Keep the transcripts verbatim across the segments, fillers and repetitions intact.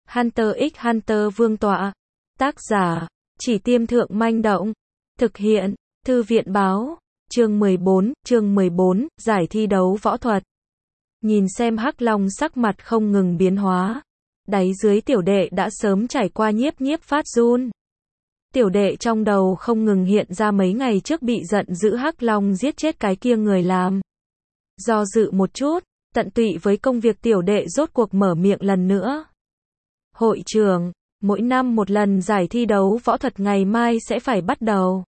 Hunter x Hunter Vương tọa. Tác giả, Chỉ Tiêm Thượng Manh Động. Thực hiện, Thư viện Báo. Chương mười bốn, chương mười bốn, giải thi đấu võ thuật. Nhìn xem Hắc Long sắc mặt không ngừng biến hóa. Đáy dưới tiểu đệ đã sớm trải qua nhiếp nhiếp phát run. Tiểu đệ trong đầu không ngừng hiện ra mấy ngày trước bị giận dữ Hắc Long giết chết cái kia người làm. Do dự một chút, tận tụy với công việc tiểu đệ rốt cuộc mở miệng lần nữa. Hội trưởng, mỗi năm một lần giải thi đấu võ thuật ngày mai sẽ phải bắt đầu.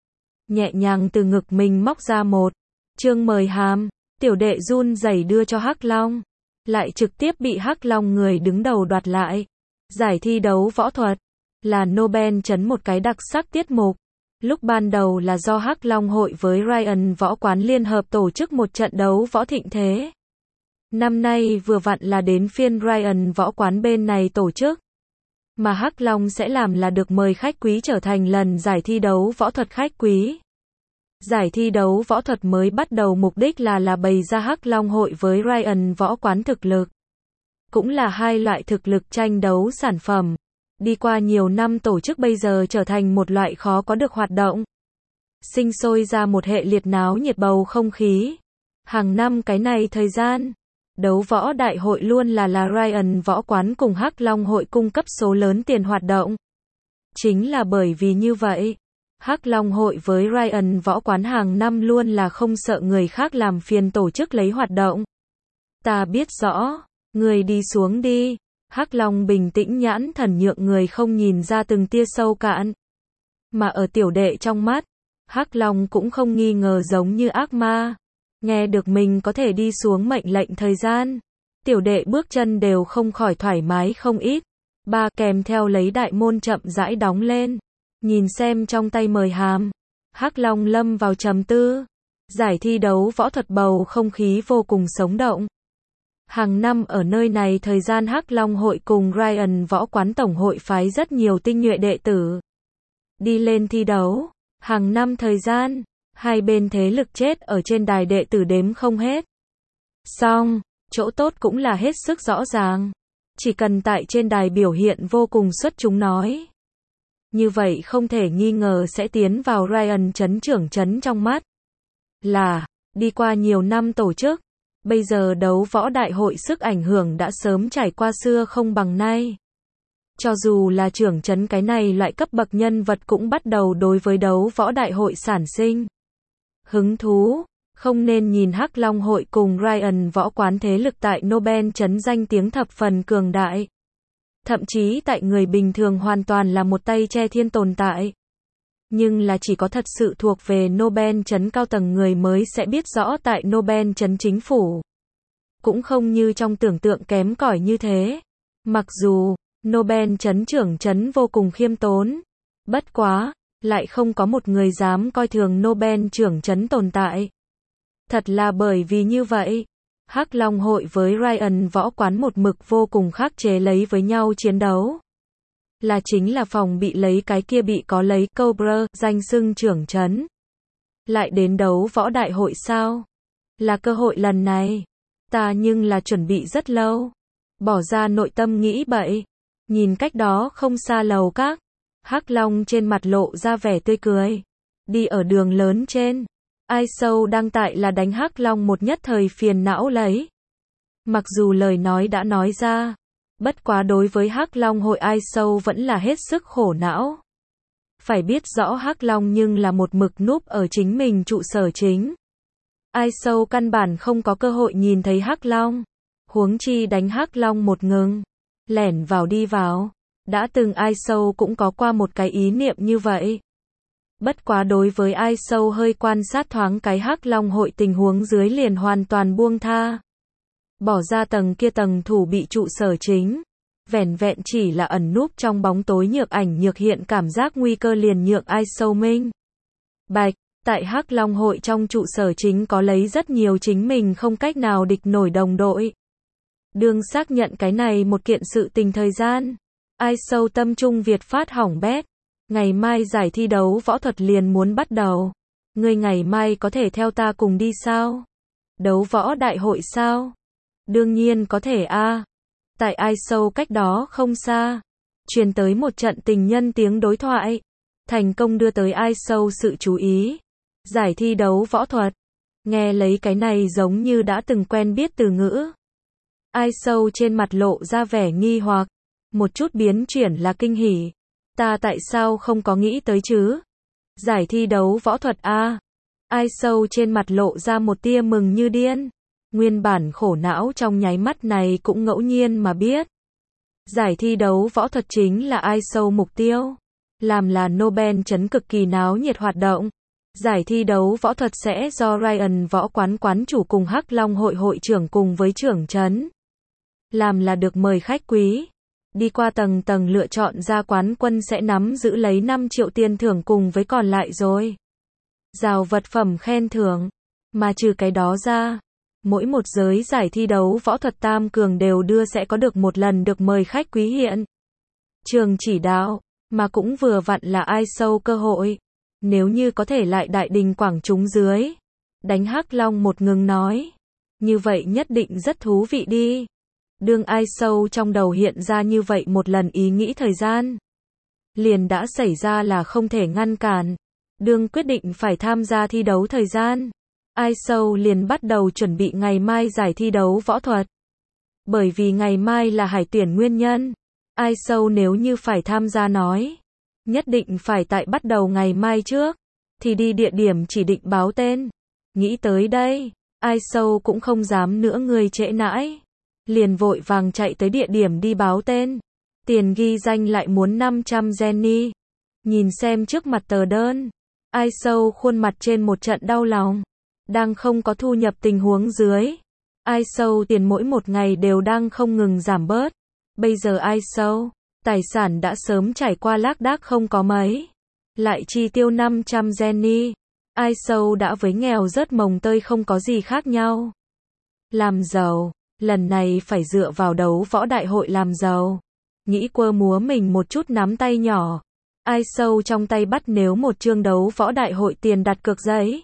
Nhẹ nhàng từ ngực mình móc ra một chương mời hàm, tiểu đệ run rẩy đưa cho Hắc Long, lại trực tiếp bị Hắc Long người đứng đầu đoạt lại. Giải thi đấu võ thuật là Nobel chấn một cái đặc sắc tiết mục. Lúc ban đầu là do Hắc Long hội với Ryan Võ Quán liên hợp tổ chức một trận đấu võ thịnh thế. Năm nay vừa vặn là đến phiên Ryan Võ Quán bên này tổ chức. Mà Hắc Long sẽ làm là được mời khách quý trở thành lần giải thi đấu võ thuật khách quý. Giải thi đấu võ thuật mới bắt đầu mục đích là là bày ra Hắc Long hội với Ryan Võ Quán thực lực. Cũng là hai loại thực lực tranh đấu sản phẩm. Đi qua nhiều năm tổ chức bây giờ trở thành một loại khó có được hoạt động. Sinh sôi ra một hệ liệt náo nhiệt bầu không khí. Hàng năm cái này thời gian, đấu võ đại hội luôn là là Ryan Võ Quán cùng Hắc Long hội cung cấp số lớn tiền hoạt động. Chính là bởi vì như vậy, Hắc Long hội với Ryan Võ Quán hàng năm luôn là không sợ người khác làm phiền tổ chức lấy hoạt động. Ta biết rõ, người đi xuống đi. Hắc Long bình tĩnh nhãn thần nhượng người không nhìn ra từng tia sâu cạn. Mà ở tiểu đệ trong mắt, Hắc Long cũng không nghi ngờ giống như ác ma. Nghe được mình có thể đi xuống mệnh lệnh thời gian, tiểu đệ bước chân đều không khỏi thoải mái không ít. Ba kèm theo lấy đại môn chậm rãi đóng lên. Nhìn xem trong tay mời hàm, Hắc Long lâm vào trầm tư. Giải thi đấu võ thuật bầu không khí vô cùng sống động. Hàng năm ở nơi này thời gian Hắc Long hội cùng Ryan Võ Quán tổng hội phái rất nhiều tinh nhuệ đệ tử đi lên thi đấu. Hàng năm thời gian, hai bên thế lực chết ở trên đài đệ tử đếm không hết. Song, chỗ tốt cũng là hết sức rõ ràng. Chỉ cần tại trên đài biểu hiện vô cùng xuất chúng nói. Như vậy không thể nghi ngờ sẽ tiến vào Ryan chấn trưởng chấn trong mắt. Là, đi qua nhiều năm tổ chức, bây giờ đấu võ đại hội sức ảnh hưởng đã sớm trải qua xưa không bằng nay. Cho dù là trưởng chấn cái này loại cấp bậc nhân vật cũng bắt đầu đối với đấu võ đại hội sản sinh hứng thú, không nên nhìn Hắc Long hội cùng Ryan Võ Quán thế lực tại Nobel chấn danh tiếng thập phần cường đại. Thậm chí tại người bình thường hoàn toàn là một tay che thiên tồn tại. Nhưng là chỉ có thật sự thuộc về Nobel chấn cao tầng người mới sẽ biết rõ tại Nobel chấn chính phủ. Cũng không như trong tưởng tượng kém cỏi như thế. Mặc dù, Nobel chấn trưởng chấn vô cùng khiêm tốn. Bất quá, lại không có một người dám coi thường Nobel trưởng chấn tồn tại. Thật là bởi vì như vậy, Hắc Long hội với Ryan Võ Quán một mực vô cùng khắc chế lấy với nhau chiến đấu. Là chính là phòng bị lấy cái kia bị có lấy Cobra danh xưng trưởng chấn. Lại đến đấu võ đại hội sao? Là cơ hội lần này. Ta nhưng là chuẩn bị rất lâu. Bỏ ra nội tâm nghĩ bậy. Nhìn cách đó không xa lầu các. Hắc Long trên mặt lộ ra vẻ tươi cười. Đi ở đường lớn trên. Ai sâu đang tại là đánh Hắc Long một nhất thời phiền não lấy. Mặc dù lời nói đã nói ra. Bất quá đối với Hắc Long hội ai sâu vẫn là hết sức khổ não. Phải biết rõ Hắc Long nhưng là một mực núp ở chính mình trụ sở chính. Ai sâu căn bản không có cơ hội nhìn thấy Hắc Long. Huống chi đánh Hắc Long một ngừng. Lẻn vào đi vào. Đã từng ai sâu cũng có qua một cái ý niệm như vậy. Bất quá đối với ai sâu hơi quan sát thoáng cái Hắc Long hội tình huống dưới liền hoàn toàn buông tha. Bỏ ra tầng kia tầng thủ bị trụ sở chính. Vẻn vẹn chỉ là ẩn núp trong bóng tối nhược ảnh nhược hiện cảm giác nguy cơ liền nhượng ai sâu minh. Bạch, tại Hắc Long hội trong trụ sở chính có lấy rất nhiều chính mình không cách nào địch nổi đồng đội. Đương xác nhận cái này một kiện sự tình thời gian. Ai sâu tâm trung Việt phát hỏng bét. Ngày mai giải thi đấu võ thuật liền muốn bắt đầu. Ngươi ngày mai có thể theo ta cùng đi sao? Đấu võ đại hội sao? Đương nhiên có thể a. Tại ai sâu cách đó không xa, truyền tới một trận tình nhân tiếng đối thoại, thành công đưa tới ai sâu sự chú ý. Giải thi đấu võ thuật. Nghe lấy cái này giống như đã từng quen biết từ ngữ. Ai sâu trên mặt lộ ra vẻ nghi hoặc, một chút biến chuyển là kinh hỉ. Ta tại sao không có nghĩ tới chứ? Giải thi đấu võ thuật a. Ai sâu trên mặt lộ ra một tia mừng như điên. Nguyên bản khổ não trong nháy mắt này cũng ngẫu nhiên mà biết. Giải thi đấu võ thuật chính là ai sâu mục tiêu. Làm là Nobel chấn cực kỳ náo nhiệt hoạt động. Giải thi đấu võ thuật sẽ do Ryan Võ Quán quán chủ cùng Hắc Long hội hội trưởng cùng với trưởng trấn. Làm là được mời khách quý. Đi qua tầng tầng lựa chọn ra quán quân sẽ nắm giữ lấy năm triệu tiền thưởng cùng với còn lại rồi. Rào vật phẩm khen thưởng. Mà trừ cái đó ra, mỗi một giới giải thi đấu võ thuật tam cường đều đưa sẽ có được một lần được mời khách quý hiện trường chỉ đạo, mà cũng vừa vặn là ai sâu cơ hội. Nếu như có thể lại đại đình quảng chúng dưới, đánh Hắc Long một ngừng nói, như vậy nhất định rất thú vị đi. Đương ai sâu trong đầu hiện ra như vậy một lần ý nghĩ thời gian, liền đã xảy ra là không thể ngăn cản. Đương quyết định phải tham gia thi đấu thời gian, ai sâu liền bắt đầu chuẩn bị ngày mai giải thi đấu võ thuật. Bởi vì ngày mai là hải tuyển nguyên nhân, ai sâu nếu như phải tham gia nói, nhất định phải tại bắt đầu ngày mai trước, thì đi địa điểm chỉ định báo tên. Nghĩ tới đây, ai sâu cũng không dám nữa người trễ nãi. Liền vội vàng chạy tới địa điểm đi báo tên. Tiền ghi danh lại muốn năm trăm Jenny. Nhìn xem trước mặt tờ đơn, ai sâu khuôn mặt trên một trận đau lòng. Đang không có thu nhập tình huống dưới, ai sâu tiền mỗi một ngày đều đang không ngừng giảm bớt. Bây giờ ai sâu, tài sản đã sớm trải qua lác đác không có mấy. Lại chi tiêu năm trăm Jenny. Ai sâu đã với nghèo rớt mồng tơi không có gì khác nhau. Làm giàu, lần này phải dựa vào đấu võ đại hội làm giàu. Nghĩ quơ múa mình một chút nắm tay nhỏ. Ai sâu trong tay bắt nếu một chương đấu võ đại hội tiền đặt cược giấy.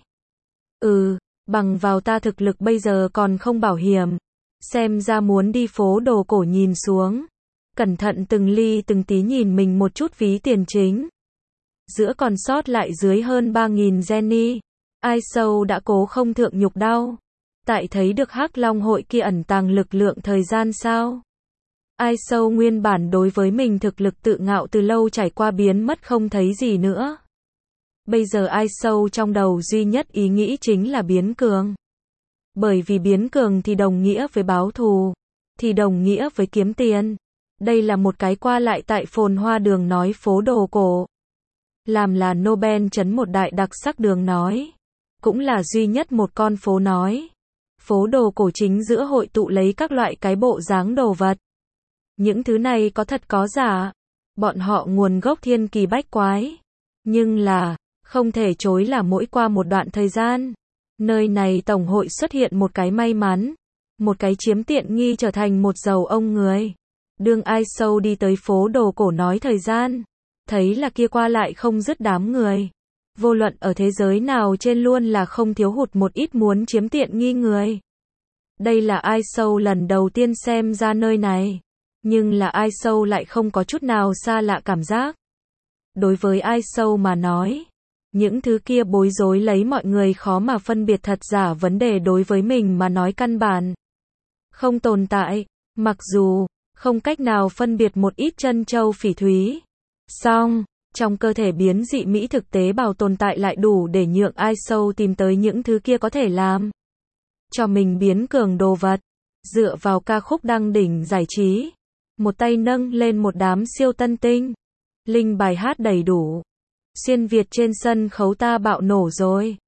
Ừ, bằng vào ta thực lực bây giờ còn không bảo hiểm. Xem ra muốn đi phố đồ cổ nhìn xuống. Cẩn thận từng ly từng tí nhìn mình một chút ví tiền chính. Giữa còn sót lại dưới hơn ba nghìn Jenny. Ai sâu đã cố không thượng nhục đau. Tại thấy được Hắc Long hội kia ẩn tàng lực lượng thời gian sao. Ai sâu nguyên bản đối với mình thực lực tự ngạo từ lâu trải qua biến mất không thấy gì nữa. Bây giờ ai sâu trong đầu duy nhất ý nghĩ chính là biến cường. Bởi vì biến cường thì đồng nghĩa với báo thù, thì đồng nghĩa với kiếm tiền. Đây là một cái qua lại tại phồn hoa đường nói phố đồ cổ. Làm là Nobel chấn một đại đặc sắc đường nói. Cũng là duy nhất một con phố nói. Phố đồ cổ chính giữa hội tụ lấy các loại cái bộ dáng đồ vật. Những thứ này có thật có giả. Bọn họ nguồn gốc thiên kỳ bách quái. Nhưng là, không thể chối là mỗi qua một đoạn thời gian, nơi này tổng hội xuất hiện một cái may mắn. Một cái chiếm tiện nghi trở thành một giàu ông người. Đương ai sâu đi tới phố đồ cổ nói thời gian. Thấy là kia qua lại không dứt đám người. Vô luận ở thế giới nào trên luôn là không thiếu hụt một ít muốn chiếm tiện nghi người. Đây là ai sâu lần đầu tiên xem ra nơi này. Nhưng là ai sâu lại không có chút nào xa lạ cảm giác. Đối với ai sâu mà nói, những thứ kia bối rối lấy mọi người khó mà phân biệt thật giả vấn đề đối với mình mà nói căn bản không tồn tại, mặc dù không cách nào phân biệt một ít chân châu phỉ thúy. Song, trong cơ thể biến dị mỹ thực tế bào tồn tại lại đủ để nhượng ai sâu tìm tới những thứ kia có thể làm cho mình biến cường đồ vật. Dựa vào ca khúc đăng đỉnh giải trí, một tay nâng lên một đám siêu tân tinh, linh bài hát đầy đủ. Xuyên Việt trên sân khấu ta bạo nổ rồi.